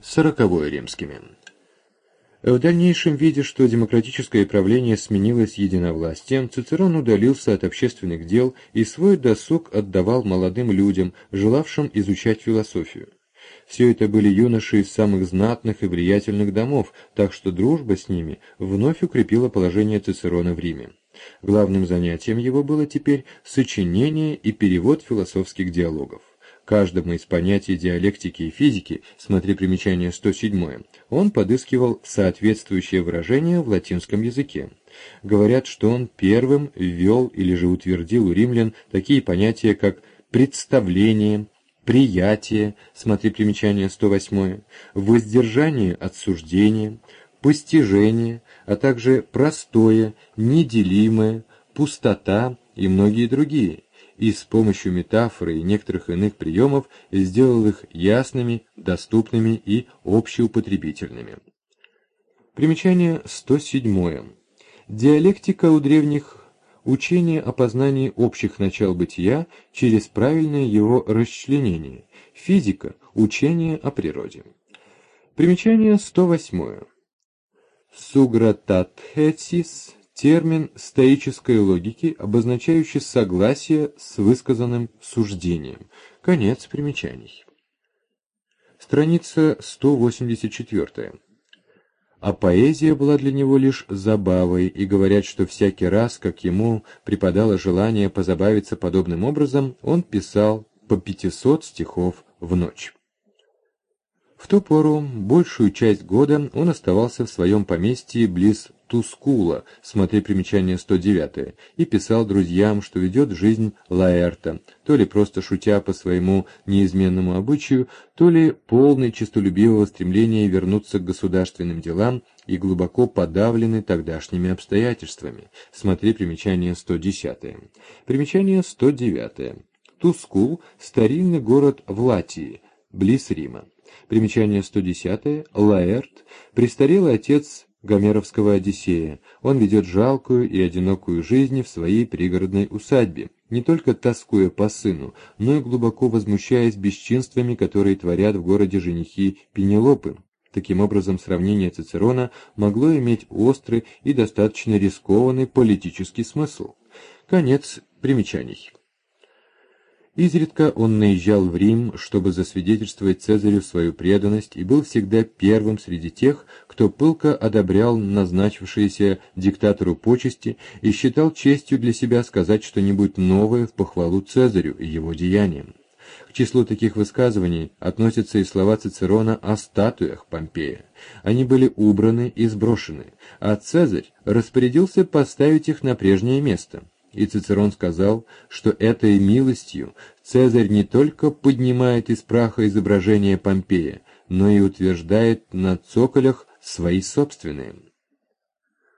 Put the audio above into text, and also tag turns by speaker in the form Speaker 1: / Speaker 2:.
Speaker 1: 40 римскими. В дальнейшем, видя, что демократическое правление сменилось единовластием, Цицерон удалился от общественных дел и свой досуг отдавал молодым людям, желавшим изучать философию. Все это были юноши из самых знатных и влиятельных домов, так что дружба с ними вновь укрепила положение Цицерона в Риме. Главным занятием его было теперь сочинение и перевод философских диалогов. Каждому из понятий диалектики и физики, смотри примечание 107, он подыскивал соответствующее выражение в латинском языке. Говорят, что он первым ввел или же утвердил у римлян такие понятия, как представление, приятие, смотри примечание 108, воздержание от суждения, постижение, а также простое, неделимое, пустота и многие другие, и с помощью метафоры и некоторых иных приемов сделал их ясными, доступными и общеупотребительными. Примечание 107. Диалектика у древних – учение о познании общих начал бытия через правильное его расчленение, физика – учение о природе. Примечание 108. Сугрататхетсис – термин стоической логики, обозначающий согласие с высказанным суждением. Конец примечаний. Страница 184. А поэзия была для него лишь забавой, и говорят, что всякий раз, как ему припадало желание позабавиться подобным образом, он писал по 500 стихов в ночь. В ту пору большую часть года он оставался в своем поместье близ Тускула, смотри примечание 109, и писал друзьям, что ведет жизнь Лаэрта, то ли просто шутя по своему неизменному обычаю, то ли полный честолюбивого стремления вернуться к государственным делам и глубоко подавлены тогдашними обстоятельствами. Смотри примечание 110. Примечание 109. Тускул – старинный город в Латии, близ Рима. Примечание 110. Лаэрт – престарелый отец гомеровского Одиссея. Он ведет жалкую и одинокую жизнь в своей пригородной усадьбе, не только тоскуя по сыну, но и глубоко возмущаясь бесчинствами, которые творят в городе женихи Пенелопы. Таким образом, сравнение Цицерона могло иметь острый и достаточно рискованный политический смысл. Конец примечаний. Изредка он наезжал в Рим, чтобы засвидетельствовать Цезарю свою преданность, и был всегда первым среди тех, кто пылко одобрял назначившиеся диктатору почести и считал честью для себя сказать что-нибудь новое в похвалу Цезарю и его деяниям. К числу таких высказываний относятся и слова Цицерона о статуях Помпея. Они были убраны и сброшены, а Цезарь распорядился поставить их на прежнее место. И Цицерон сказал, что этой милостью Цезарь не только поднимает из праха изображение Помпея, но и утверждает на цоколях свои собственные.